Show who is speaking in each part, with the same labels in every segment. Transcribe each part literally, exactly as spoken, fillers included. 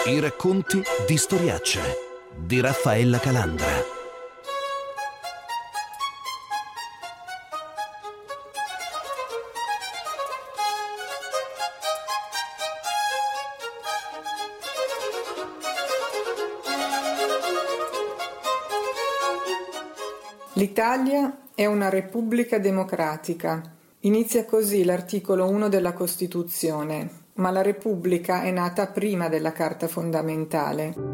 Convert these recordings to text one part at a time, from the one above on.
Speaker 1: I racconti di Storiacce di Raffaella Calandra.
Speaker 2: L'Italia è una repubblica democratica. Inizia così l'articolo uno della Costituzione, ma la Repubblica è nata prima della Carta fondamentale.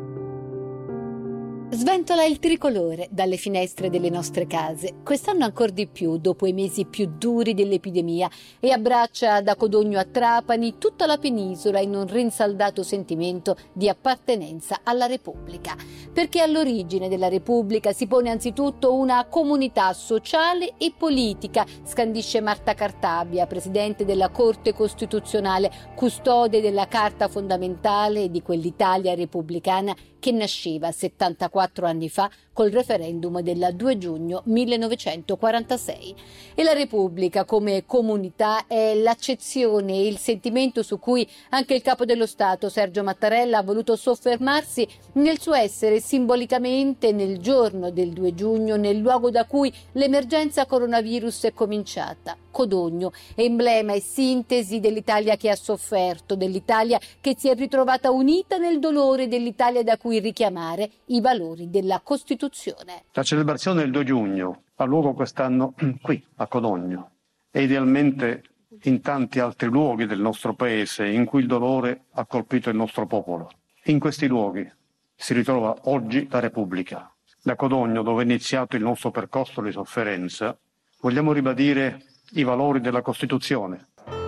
Speaker 3: Sventola il tricolore dalle finestre delle nostre case, quest'anno ancor di più dopo i mesi più duri dell'epidemia, e abbraccia da Codogno a Trapani tutta la penisola in un rinsaldato sentimento di appartenenza alla Repubblica. Perché all'origine della Repubblica si pone anzitutto una comunità sociale e politica, scandisce Marta Cartabia, presidente della Corte Costituzionale, custode della Carta fondamentale e di quell'Italia repubblicana che nasceva settantaquattro anni fa col referendum del due giugno millenovecentoquarantasei. E la Repubblica come comunità è l'accezione e il sentimento su cui anche il capo dello Stato Sergio Mattarella ha voluto soffermarsi nel suo essere simbolicamente nel giorno del due giugno, nel luogo da cui l'emergenza coronavirus è cominciata. Codogno, emblema e sintesi dell'Italia che ha sofferto, dell'Italia che si è ritrovata unita nel dolore, dell'Italia da cui richiamare i valori della Costituzione.
Speaker 4: La celebrazione del due giugno ha luogo quest'anno qui, a Codogno, e idealmente in tanti altri luoghi del nostro paese in cui il dolore ha colpito il nostro popolo. In questi luoghi si ritrova oggi la Repubblica. Da Codogno, dove è iniziato il nostro percorso di sofferenza, vogliamo ribadire i valori della Costituzione.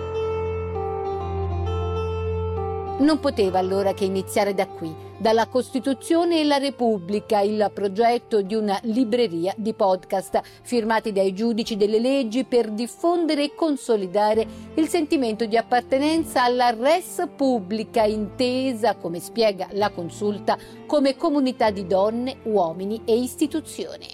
Speaker 3: Non poteva allora che iniziare da qui, dalla Costituzione e la Repubblica, il progetto di una libreria di podcast firmati dai giudici delle leggi per diffondere e consolidare il sentimento di appartenenza alla res pubblica, intesa, come spiega la Consulta, come comunità di donne, uomini e istituzioni.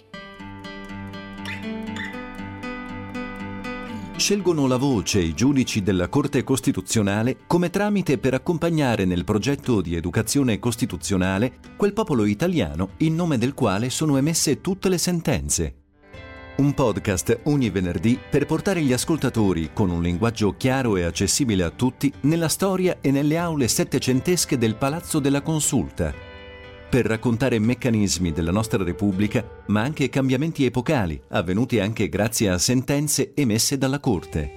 Speaker 5: Scelgono la voce i giudici della Corte Costituzionale come tramite per accompagnare nel progetto di educazione costituzionale quel popolo italiano in nome del quale sono emesse tutte le sentenze. Un podcast ogni venerdì per portare gli ascoltatori con un linguaggio chiaro e accessibile a tutti nella storia e nelle aule settecentesche del Palazzo della Consulta, per raccontare meccanismi della nostra Repubblica, ma anche cambiamenti epocali, avvenuti anche grazie a sentenze emesse dalla Corte.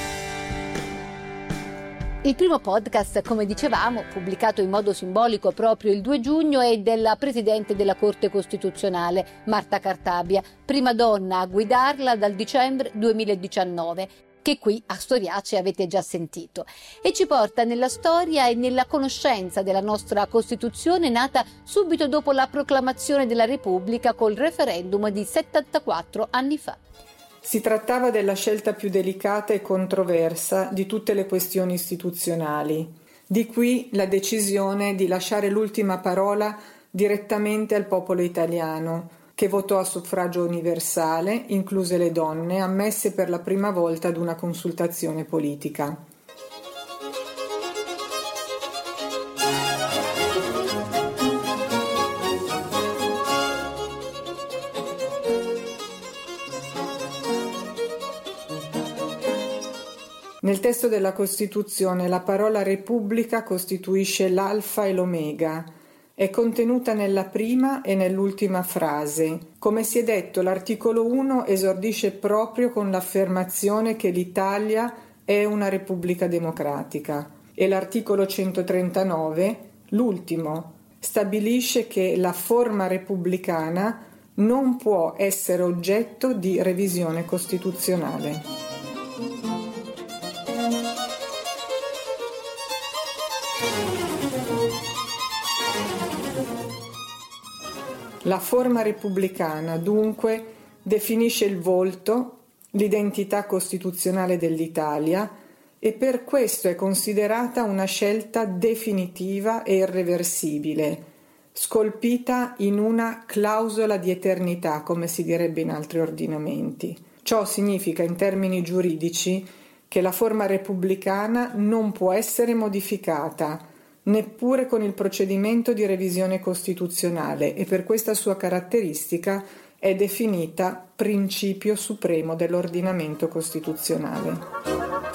Speaker 3: Il primo podcast, come dicevamo, pubblicato in modo simbolico proprio il due giugno, è della Presidente della Corte Costituzionale, Marta Cartabia, prima donna a guidarla dal dicembre duemiladiciannove. Che qui a Storiacce avete già sentito, e ci porta nella storia e nella conoscenza della nostra Costituzione nata subito dopo la proclamazione della Repubblica col referendum di settantaquattro anni fa.
Speaker 2: Si trattava della scelta più delicata e controversa di tutte le questioni istituzionali. Di qui la decisione di lasciare l'ultima parola direttamente al popolo italiano, che votò a suffragio universale, incluse le donne, ammesse per la prima volta ad una consultazione politica. Nel testo della Costituzione la parola Repubblica costituisce l'alfa e l'omega. È contenuta nella prima e nell'ultima frase. Come si è detto, l'articolo uno esordisce proprio con l'affermazione che l'Italia è una repubblica democratica, e l'articolo centotrentanove, l'ultimo, stabilisce che la forma repubblicana non può essere oggetto di revisione costituzionale. La forma repubblicana, dunque, definisce il volto, l'identità costituzionale dell'Italia, e per questo è considerata una scelta definitiva e irreversibile, scolpita in una clausola di eternità, come si direbbe in altri ordinamenti. Ciò significa, in termini giuridici, che la forma repubblicana non può essere modificata, neppure con il procedimento di revisione costituzionale, e per questa sua caratteristica è definita principio supremo dell'ordinamento costituzionale.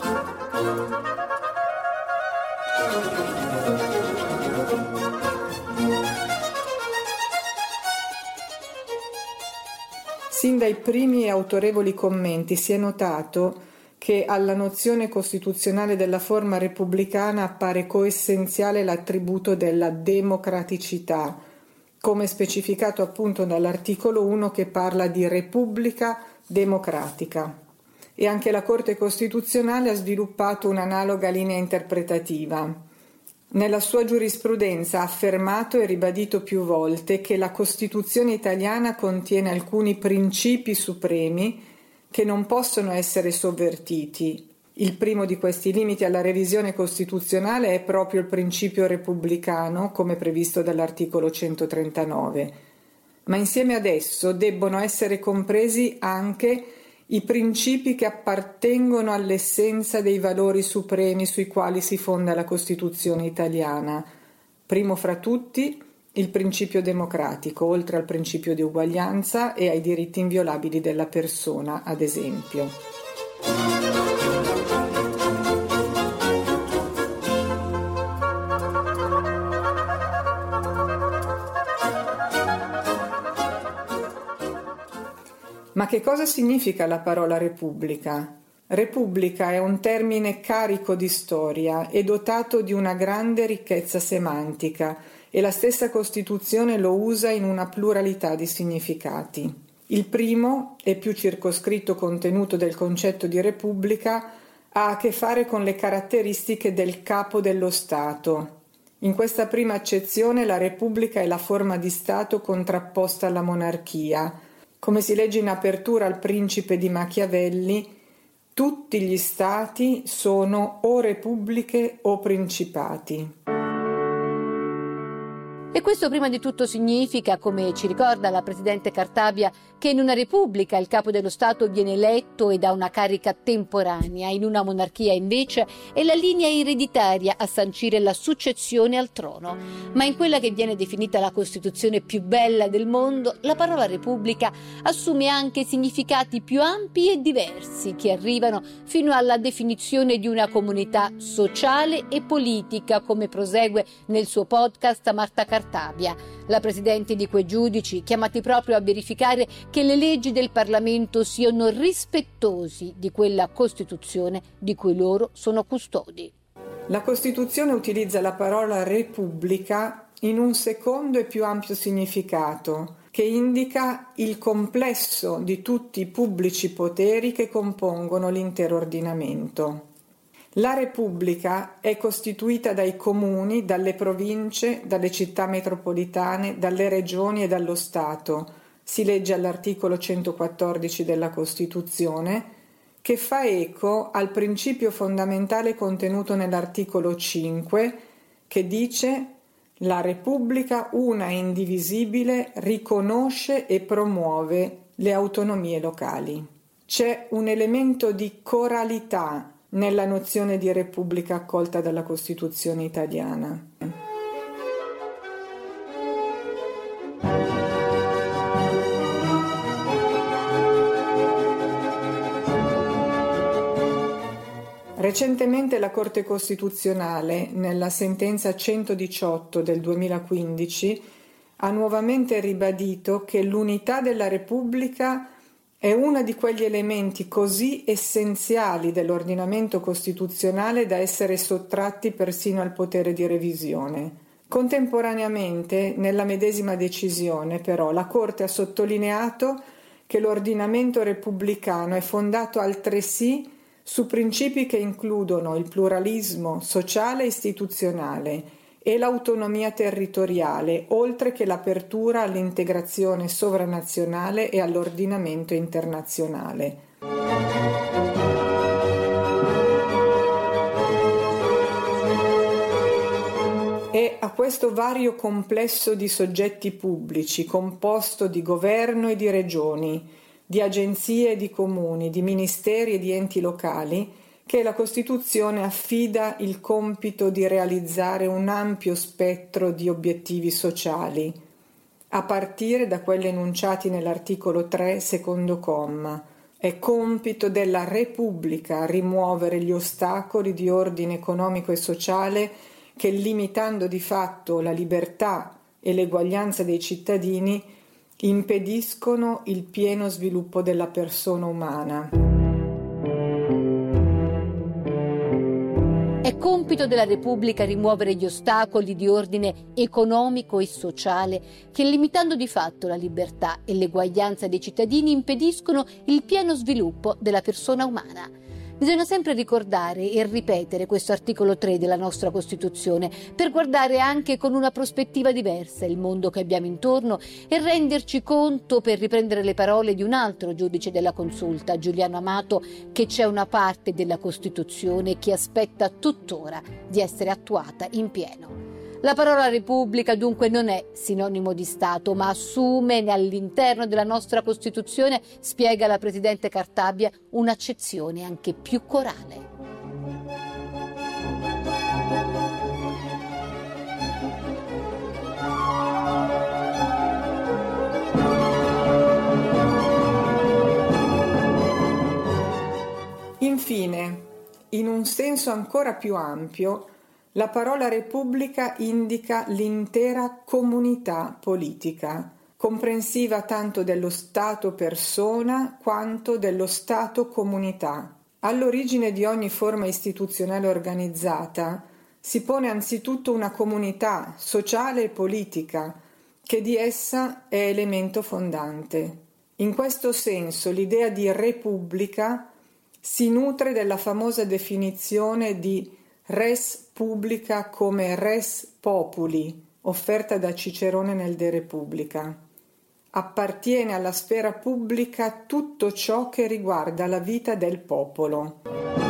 Speaker 2: Sin dai primi e autorevoli commenti si è notato che alla nozione costituzionale della forma repubblicana appare coessenziale l'attributo della democraticità, come specificato appunto dall'articolo uno che parla di Repubblica democratica. E anche la Corte Costituzionale ha sviluppato un'analoga linea interpretativa. Nella sua giurisprudenza ha affermato e ribadito più volte che la Costituzione italiana contiene alcuni principi supremi che non possono essere sovvertiti. Il primo di questi limiti alla revisione costituzionale è proprio il principio repubblicano, come previsto dall'articolo centotrentanove. Ma insieme ad esso debbono essere compresi anche i principi che appartengono all'essenza dei valori supremi sui quali si fonda la Costituzione italiana. Primo fra tutti, il principio democratico, oltre al principio di uguaglianza e ai diritti inviolabili della persona, ad esempio. Ma che cosa significa la parola Repubblica? Repubblica è un termine carico di storia e dotato di una grande ricchezza semantica, e la stessa Costituzione lo usa in una pluralità di significati. Il primo e più circoscritto contenuto del concetto di Repubblica ha a che fare con le caratteristiche del capo dello Stato. In questa prima accezione la Repubblica è la forma di Stato contrapposta alla monarchia. Come si legge in apertura al Principe di Machiavelli, tutti gli stati sono o repubbliche o principati.
Speaker 3: E questo prima di tutto significa, come ci ricorda la Presidente Cartabia, che in una repubblica il capo dello Stato viene eletto ed ha una carica temporanea, in una monarchia invece è la linea ereditaria a sancire la successione al trono. Ma in quella che viene definita la Costituzione più bella del mondo, la parola repubblica assume anche significati più ampi e diversi, che arrivano fino alla definizione di una comunità sociale e politica, come prosegue nel suo podcast Marta Cartabia. La Presidente di quei giudici, chiamati proprio a verificare che le leggi del Parlamento siano rispettosi di quella Costituzione di cui loro sono custodi.
Speaker 2: La Costituzione utilizza la parola Repubblica in un secondo e più ampio significato, che indica il complesso di tutti i pubblici poteri che compongono l'intero ordinamento. La Repubblica è costituita dai comuni, dalle province, dalle città metropolitane, dalle regioni e dallo Stato. Si legge all'articolo centoquattordici della Costituzione, che fa eco al principio fondamentale contenuto nell'articolo cinque, che dice: la Repubblica, una e indivisibile, riconosce e promuove le autonomie locali. C'è un elemento di coralità nella nozione di Repubblica accolta dalla Costituzione italiana. Recentemente la Corte Costituzionale, nella sentenza centodiciotto del duemilaquindici, ha nuovamente ribadito che l'unità della Repubblica è uno di quegli elementi così essenziali dell'ordinamento costituzionale da essere sottratti persino al potere di revisione. Contemporaneamente, nella medesima decisione, però, la Corte ha sottolineato che l'ordinamento repubblicano è fondato altresì su principi che includono il pluralismo sociale e istituzionale e l'autonomia territoriale, oltre che l'apertura all'integrazione sovranazionale e all'ordinamento internazionale. E a questo vario complesso di soggetti pubblici, composto di governo e di regioni, di agenzie e di comuni, di ministeri e di enti locali, che la Costituzione affida il compito di realizzare un ampio spettro di obiettivi sociali, a partire da quelli enunciati nell'articolo tre, secondo comma. È compito della Repubblica rimuovere gli ostacoli di ordine economico e sociale che, limitando di fatto la libertà e l'eguaglianza dei cittadini, impediscono il pieno sviluppo della persona umana.
Speaker 3: È compito della Repubblica rimuovere gli ostacoli di ordine economico e sociale che, limitando di fatto la libertà e l'eguaglianza dei cittadini, impediscono il pieno sviluppo della persona umana. Bisogna sempre ricordare e ripetere questo articolo tre della nostra Costituzione per guardare anche con una prospettiva diversa il mondo che abbiamo intorno e renderci conto, per riprendere le parole di un altro giudice della Consulta, Giuliano Amato, che c'è una parte della Costituzione che aspetta tuttora di essere attuata in pieno. La parola Repubblica dunque non è sinonimo di Stato, ma assume all'interno della nostra Costituzione, spiega la Presidente Cartabia, un'accezione anche più corale.
Speaker 2: Infine, in un senso ancora più ampio, la parola Repubblica indica l'intera comunità politica, comprensiva tanto dello Stato persona quanto dello Stato comunità. All'origine di ogni forma istituzionale organizzata si pone anzitutto una comunità sociale e politica, che di essa è elemento fondante. In questo senso l'idea di Repubblica si nutre della famosa definizione di res publica come res populi, offerta da Cicerone nel De Repubblica. Appartiene alla sfera pubblica tutto ciò che riguarda la vita del popolo.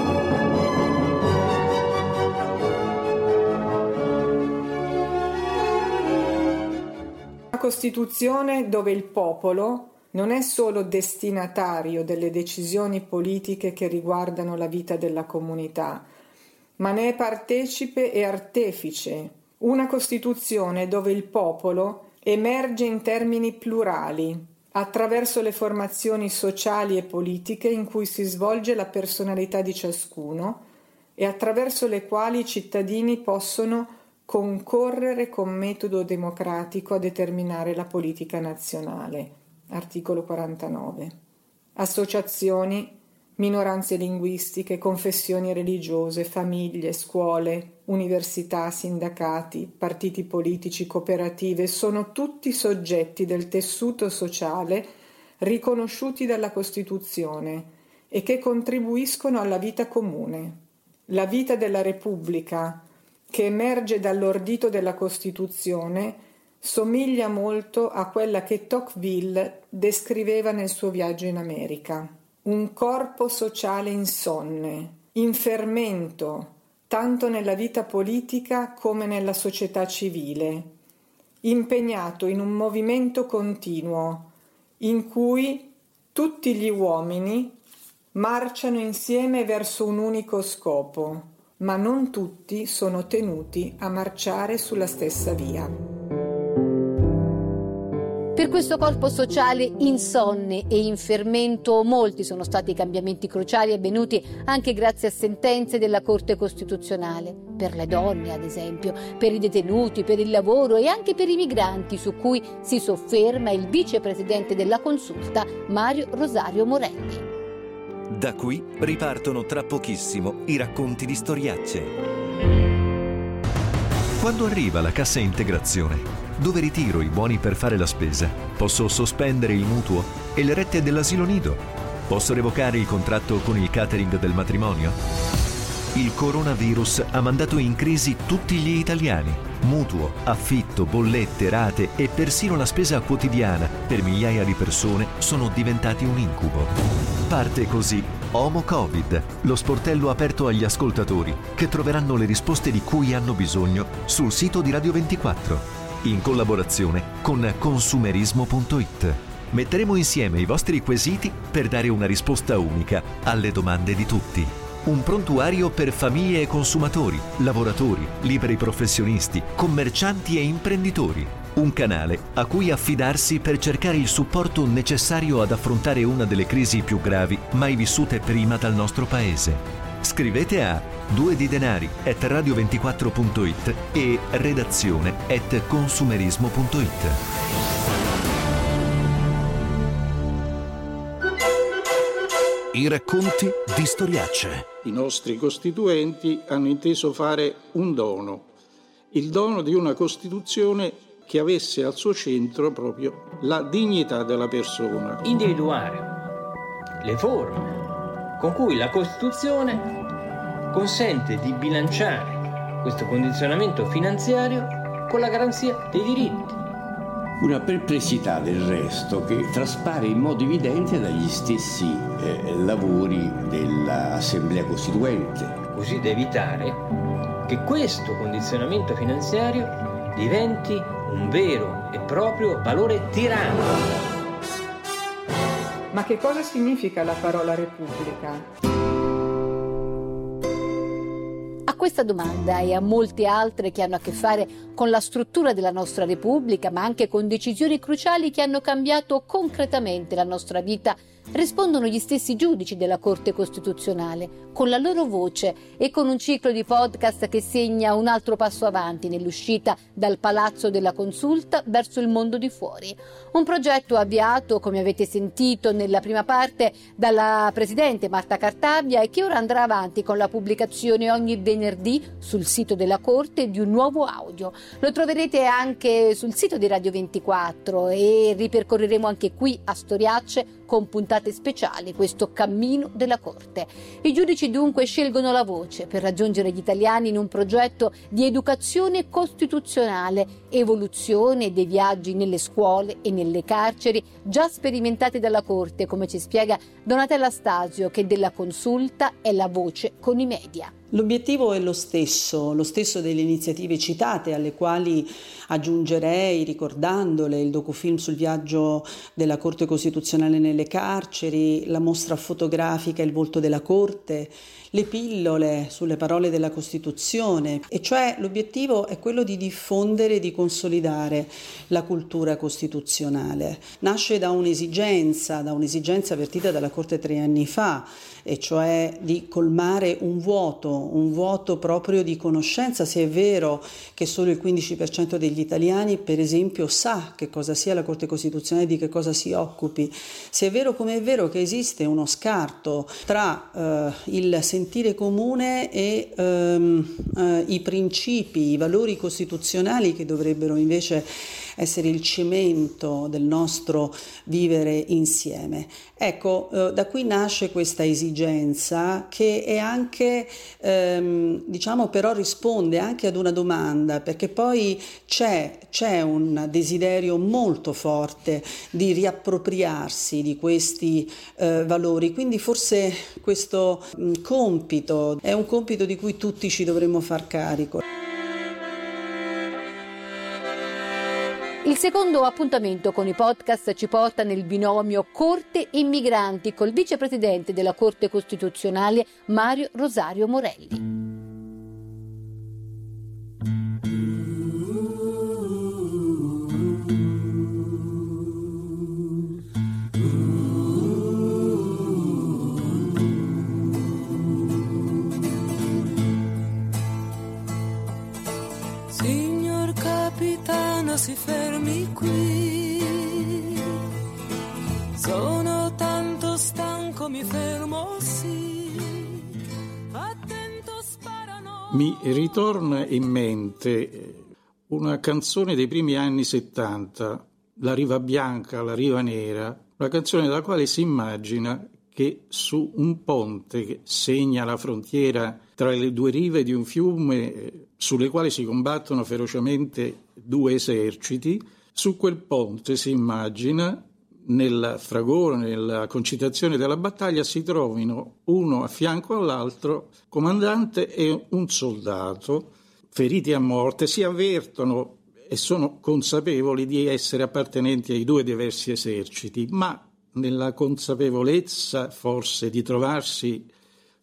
Speaker 2: Una Costituzione dove il popolo non è solo destinatario delle decisioni politiche che riguardano la vita della comunità, ma ne è partecipe e artefice. Una Costituzione dove il popolo emerge in termini plurali, attraverso le formazioni sociali e politiche in cui si svolge la personalità di ciascuno e attraverso le quali i cittadini possono concorrere con metodo democratico a determinare la politica nazionale. Articolo quarantanove. Associazioni, minoranze linguistiche, confessioni religiose, famiglie, scuole, università, sindacati, partiti politici, cooperative sono tutti soggetti del tessuto sociale riconosciuti dalla Costituzione e che contribuiscono alla vita comune. La vita della Repubblica, che emerge dall'ordito della Costituzione, somiglia molto a quella che Tocqueville descriveva nel suo viaggio in America. Un corpo sociale insonne, in fermento, tanto nella vita politica come nella società civile, impegnato in un movimento continuo, in cui tutti gli uomini marciano insieme verso un unico scopo, ma non tutti sono tenuti a marciare sulla stessa via.
Speaker 3: Per questo corpo sociale insonne e in fermento molti sono stati i cambiamenti cruciali avvenuti anche grazie a sentenze della Corte Costituzionale, per le donne ad esempio, per i detenuti, per il lavoro e anche per i migranti, su cui si sofferma il vicepresidente della Consulta Mario Rosario Morelli.
Speaker 5: Da qui ripartono tra pochissimo i racconti di storiacce. Quando arriva la cassa integrazione, dove ritiro i buoni per fare la spesa, posso sospendere il mutuo e le rette dell'asilo nido, posso revocare il contratto con il catering del matrimonio. Il coronavirus ha mandato in crisi tutti gli italiani. Mutuo, affitto, bollette, rate e persino la spesa quotidiana per migliaia di persone sono diventati un incubo. Parte così Homo Covid, lo sportello aperto agli ascoltatori che troveranno le risposte di cui hanno bisogno sul sito di Radio ventiquattro. In collaborazione con consumerismo punto it. Metteremo insieme i vostri quesiti per dare una risposta unica alle domande di tutti. Un prontuario per famiglie e consumatori, lavoratori, liberi professionisti, commercianti e imprenditori. Un canale a cui affidarsi per cercare il supporto necessario ad affrontare una delle crisi più gravi mai vissute prima dal nostro paese. Scrivete a due di denari at radio ventiquattro punto it e redazione at consumerismo punto it.
Speaker 1: I racconti di Storiacce.
Speaker 6: I nostri costituenti hanno inteso fare un dono, il dono di una Costituzione che avesse al suo centro proprio la dignità della persona.
Speaker 7: Individuare le forme con cui la Costituzione consente di bilanciare questo condizionamento finanziario con la garanzia dei diritti.
Speaker 8: Una perplessità del resto che traspare in modo evidente dagli stessi eh, lavori dell'Assemblea Costituente.
Speaker 7: Così da evitare che questo condizionamento finanziario diventi un vero e proprio valore tiranno.
Speaker 2: Ma che cosa significa la parola Repubblica?
Speaker 3: A questa domanda e a molte altre che hanno a che fare con la struttura della nostra Repubblica, ma anche con decisioni cruciali che hanno cambiato concretamente la nostra vita, rispondono gli stessi giudici della Corte Costituzionale, con la loro voce e con un ciclo di podcast che segna un altro passo avanti nell'uscita dal Palazzo della Consulta verso il mondo di fuori. Un progetto avviato, come avete sentito nella prima parte, dalla Presidente Marta Cartabia e che ora andrà avanti con la pubblicazione ogni venerdì sul sito della Corte di un nuovo audio. Lo troverete anche sul sito di Radio ventiquattro e ripercorreremo anche qui a Storiacce con puntate speciali questo cammino della Corte. I giudici dunque scelgono la voce per raggiungere gli italiani in un progetto di educazione costituzionale, evoluzione dei viaggi nelle scuole e nelle carceri già sperimentati dalla Corte, come ci spiega Donatella Stasio, che della Consulta è la voce con i media.
Speaker 9: L'obiettivo è lo stesso, lo stesso delle iniziative citate, alle quali aggiungerei, ricordandole, il docufilm sul viaggio della Corte Costituzionale nelle carceri, la mostra fotografica Il volto della Corte, le pillole sulle parole della Costituzione, e cioè l'obiettivo è quello di diffondere e di consolidare la cultura costituzionale. Nasce da un'esigenza, da un'esigenza avvertita dalla Corte tre anni fa, e cioè di colmare un vuoto, un vuoto proprio di conoscenza, se è vero che solo il quindici per cento degli italiani, per esempio, sa che cosa sia la Corte Costituzionale e di che cosa si occupi, se è vero come è vero che esiste uno scarto tra eh, il sentire comune e ehm, eh, i principi, i valori costituzionali che dovrebbero invece essere il cemento del nostro vivere insieme. Ecco, eh, da qui nasce questa esigenza che è anche, ehm, diciamo, però risponde anche ad una domanda, perché poi c'è, c'è un desiderio molto forte di riappropriarsi di questi eh, valori, quindi forse questo mh, compito è un compito di cui tutti ci dovremmo far carico.
Speaker 3: Il secondo appuntamento con i podcast ci porta nel binomio Corte e Migranti col vicepresidente della Corte Costituzionale Mario Rosario Morelli.
Speaker 10: Signor capitano, si fermi qui. Sono tanto stanco, mi fermo, sì. Attento, sparano.
Speaker 6: Mi ritorna in mente una canzone dei primi anni settanta, La riva bianca, la riva nera, una canzone dalla quale si immagina che su un ponte che segna la frontiera tra le due rive di un fiume sulle quali si combattono ferocemente due eserciti, su quel ponte si immagina, nel fragore, nella concitazione della battaglia, si trovino uno a fianco all'altro, comandante e un soldato, feriti a morte, si avvertono e sono consapevoli di essere appartenenti ai due diversi eserciti, ma nella consapevolezza forse di trovarsi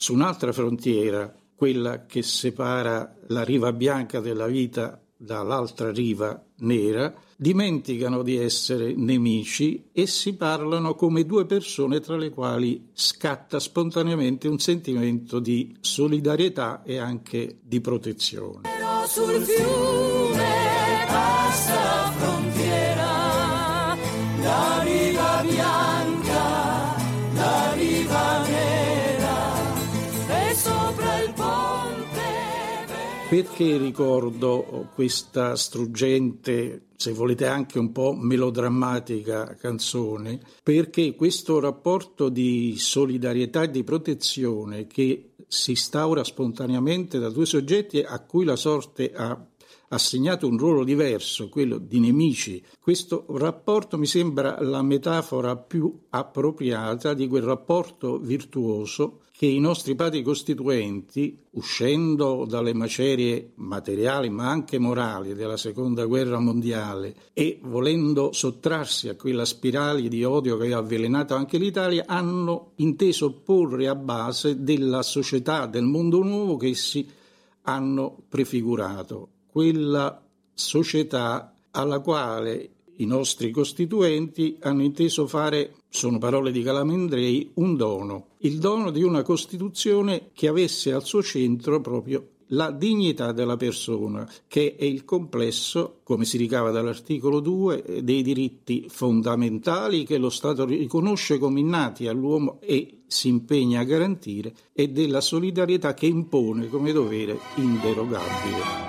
Speaker 6: su un'altra frontiera, quella che separa la riva bianca della vita dall'altra riva nera, dimenticano di essere nemici e si parlano come due persone tra le quali scatta spontaneamente un sentimento di solidarietà e anche di protezione.
Speaker 10: Però sul fiume passa la frontiera, la riva bianca, la riva nera e sopra il ponte.
Speaker 6: Perché ricordo questa struggente, se volete anche un po' melodrammatica canzone? Perché questo rapporto di solidarietà e di protezione che si instaura spontaneamente da due soggetti a cui la sorte ha assegnato un ruolo diverso, quello di nemici, questo rapporto mi sembra la metafora più appropriata di quel rapporto virtuoso che i nostri padri costituenti, uscendo dalle macerie materiali ma anche morali della seconda guerra mondiale e volendo sottrarsi a quella spirale di odio che aveva avvelenato anche l'Italia, hanno inteso porre a base della società del mondo nuovo che essi hanno prefigurato, quella società alla quale i nostri costituenti hanno inteso fare, sono parole di Calamandrei, un dono, il dono di una Costituzione che avesse al suo centro proprio la dignità della persona, che è il complesso, come si ricava dall'articolo due, dei diritti fondamentali che lo Stato riconosce come innati all'uomo e si impegna a garantire, e della solidarietà che impone come dovere inderogabile.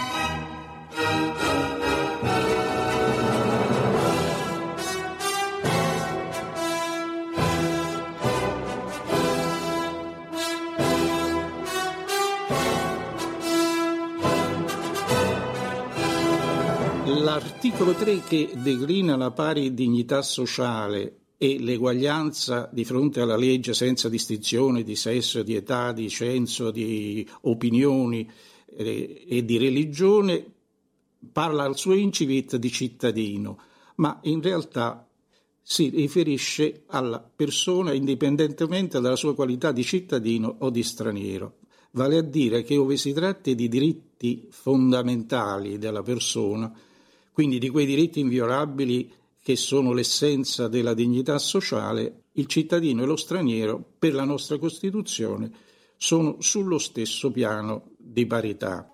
Speaker 6: L'articolo tre, che declina la pari dignità sociale e l'eguaglianza di fronte alla legge senza distinzione di sesso, di età, di censo, di opinioni eh, e di religione, parla al suo incipit di cittadino, ma in realtà si riferisce alla persona indipendentemente dalla sua qualità di cittadino o di straniero. Vale a dire che ove si tratti di diritti fondamentali della persona, quindi di quei diritti inviolabili che sono l'essenza della dignità sociale, il cittadino e lo straniero, per la nostra Costituzione, sono sullo stesso piano di parità.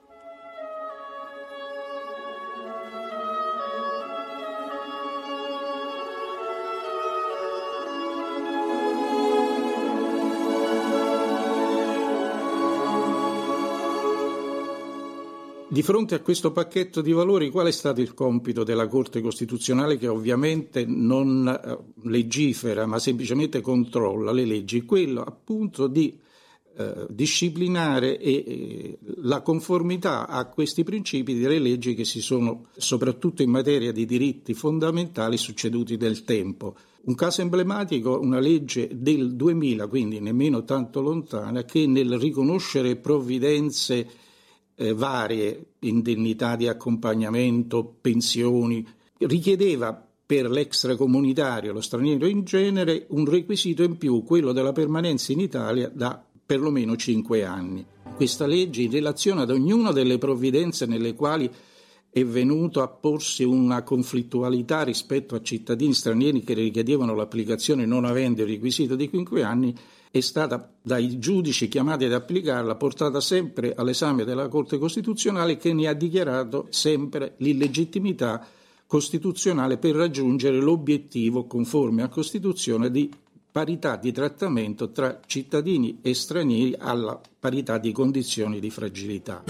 Speaker 6: Di fronte a questo pacchetto di valori, qual è stato il compito della Corte Costituzionale, che ovviamente non legifera ma semplicemente controlla le leggi? Quello appunto di eh, disciplinare e, e la conformità a questi principi delle leggi che si sono, soprattutto in materia di diritti fondamentali, succeduti nel tempo. Un caso emblematico, una legge del duemila, quindi nemmeno tanto lontana, che nel riconoscere provvidenze Eh, varie, indennità di accompagnamento, pensioni, richiedeva per l'extracomunitario, lo straniero in genere, un requisito in più, quello della permanenza in Italia da perlomeno cinque anni. Questa legge, in relazione ad ognuna delle provvidenze nelle quali è venuto a porsi una conflittualità rispetto a cittadini stranieri che richiedevano l'applicazione non avendo il requisito di cinque anni, è stata dai giudici chiamati ad applicarla portata sempre all'esame della Corte Costituzionale, che ne ha dichiarato sempre l'illegittimità costituzionale per raggiungere l'obiettivo conforme a Costituzione di parità di trattamento tra cittadini e stranieri alla parità di condizioni di fragilità.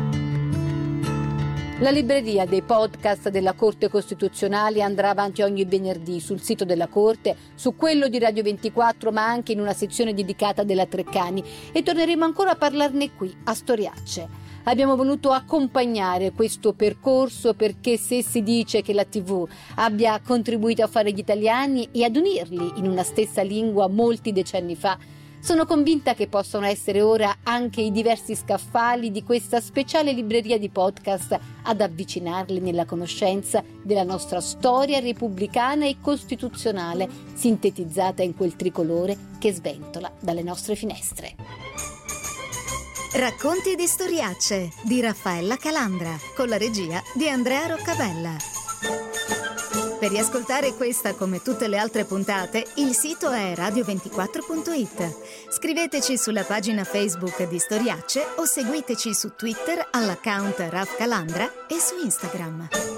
Speaker 3: La libreria dei podcast della Corte Costituzionale andrà avanti ogni venerdì sul sito della Corte, su quello di Radio ventiquattro, ma anche in una sezione dedicata della Treccani, e torneremo ancora a parlarne qui, a Storiacce. Abbiamo voluto accompagnare questo percorso perché, se si dice che la tivù abbia contribuito a fare gli italiani e ad unirli in una stessa lingua molti decenni fa, Sono convinta che possano essere ora anche i diversi scaffali di questa speciale libreria di podcast ad avvicinarli nella conoscenza della nostra storia repubblicana e costituzionale, sintetizzata in quel tricolore che sventola dalle nostre finestre.
Speaker 11: Racconti di storiacce di Raffaella Calandra, con la regia di Andrea Roccabella. Per riascoltare questa come tutte le altre puntate, il sito è radio ventiquattro punto it. Scriveteci sulla pagina Facebook di Storiacce o seguiteci su Twitter all'account Raf Calandra e su Instagram.